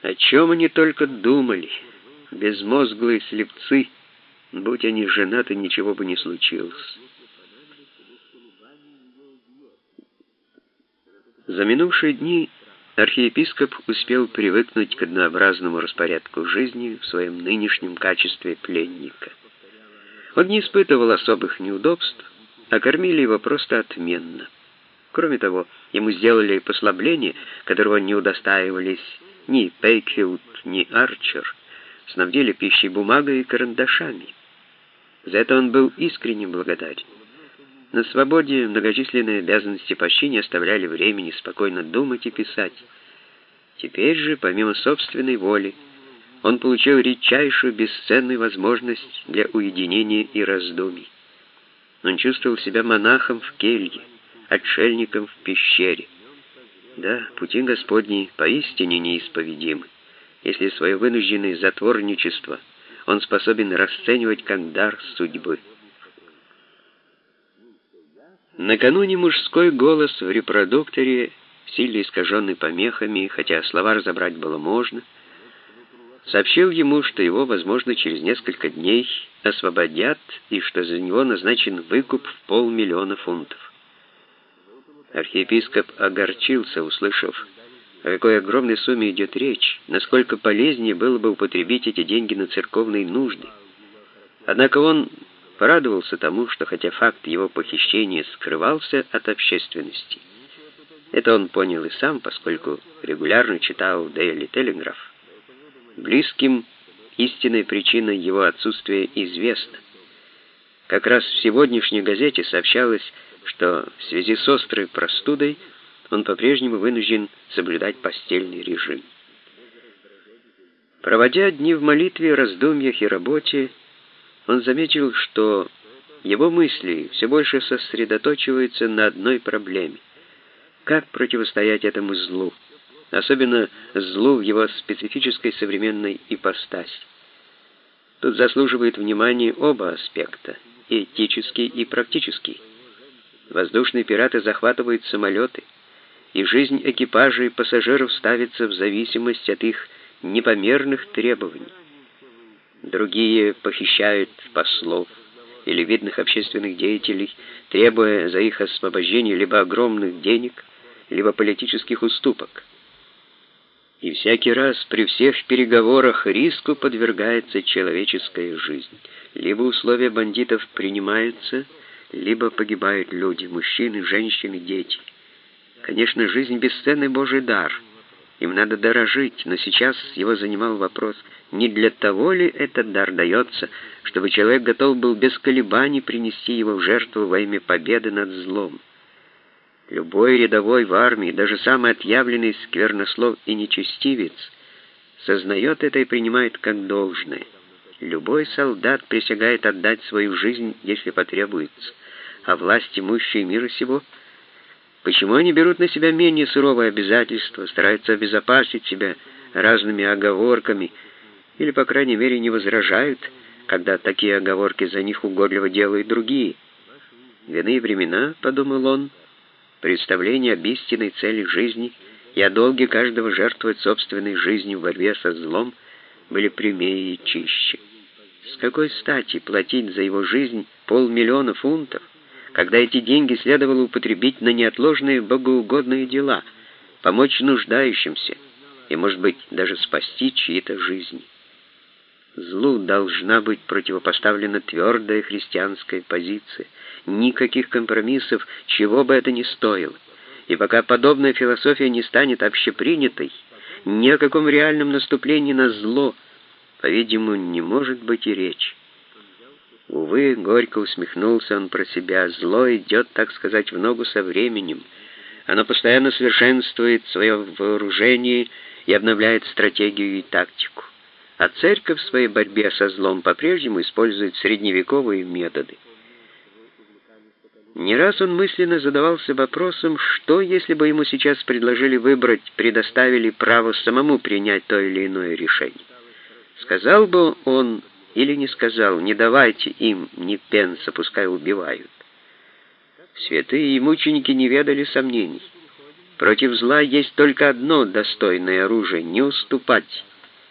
О чем они только думали, безмозглые слепцы, будь они женаты, ничего бы не случилось. За минувшие дни архиепископ успел привыкнуть к однообразному распорядку жизни в своем нынешнем качестве пленника. Он не испытывал особых неудобств, а кормили его просто отменно. Кроме того, ему сделали послабление, которого не удостаивались ни Пейкфилд, ни Арчер, снабдили пищей, бумагой и карандашами. За это он был искренне благодарен. На свободе многочисленные обязанности почти не оставляли времени спокойно думать и писать. Теперь же, помимо собственной воли, он получил редчайшую бесценную возможность для уединения и раздумий. Он чувствовал себя монахом в келье, отшельником в пещере. Да, пути Господни поистине неисповедимы, если свое вынужденное затворничество он способен расценивать как дар судьбы. Накануне мужской голос в репродукторе, сильно искаженный помехами, хотя слова разобрать было можно, сообщил ему, что его, возможно, через несколько дней освободят и что за него назначен выкуп в 500 000 фунтов. Архиепископ огорчился, услышав, о какой огромной сумме идет речь, насколько полезнее было бы употребить эти деньги на церковные нужды. Однако он порадовался тому, что хотя факт его похищения скрывался от общественности, это он понял и сам, поскольку регулярно читал Daily Telegraph, близким истинной причиной его отсутствия известна. Как раз в сегодняшней газете сообщалось, что в связи с острой простудой он по-прежнему вынужден соблюдать постельный режим. Проводя дни в молитве, раздумьях и работе, он заметил, что его мысли все больше сосредоточиваются на одной проблеме: как противостоять этому злу, особенно злу в его специфической современной ипостаси. Тут заслуживают внимания оба аспекта: и этический, и практический. Воздушные пираты захватывают самолеты, и жизнь экипажа и пассажиров ставится в зависимость от их непомерных требований. Другие похищают послов или видных общественных деятелей, требуя за их освобождение либо огромных денег, либо политических уступок. И всякий раз при всех переговорах риску подвергается человеческая жизнь. Либо условия бандитов принимаются, либо погибают люди, мужчины, женщины, дети. Конечно, жизнь — бесценный Божий дар. Им надо дорожить, но сейчас его занимал вопрос, не для того ли этот дар дается, чтобы человек готов был без колебаний принести его в жертву во имя победы над злом. Любой рядовой в армии, даже самый отъявленный сквернослов и нечестивец, сознает это и принимает как должное. Любой солдат присягает отдать свою жизнь, если потребуется, а власть имущие мира сего, почему они берут на себя менее суровые обязательства, стараются обезопасить себя разными оговорками, или, по крайней мере, не возражают, когда такие оговорки за них угодливо делают другие? В иные времена, подумал он, представление об истинной цели жизни и о долге каждого жертвовать собственной жизнью в борьбе со злом были прямее и чище. С какой стати платить за его жизнь 500 000 фунтов, когда эти деньги следовало употребить на неотложные богоугодные дела, помочь нуждающимся и, может быть, даже спасти чьи-то жизни? Злу должна быть противопоставлена твердая христианская позиция. Никаких компромиссов, чего бы это ни стоило. И пока подобная философия не станет общепринятой, ни о каком реальном наступлении на зло, по-видимому, не может быть и речи. Увы, горько усмехнулся он про себя, зло идет, так сказать, в ногу со временем. Оно постоянно совершенствует свое вооружение и обновляет стратегию и тактику. А церковь в своей борьбе со злом по-прежнему использует средневековые методы. Не раз он мысленно задавался вопросом, что если бы ему сейчас предложили выбрать, предоставили право самому принять то или иное решение. Сказал бы он или не сказал: не давайте им ни пенса, пускай убивают. Святые и мученики не ведали сомнений. Против зла есть только одно достойное оружие — не уступать.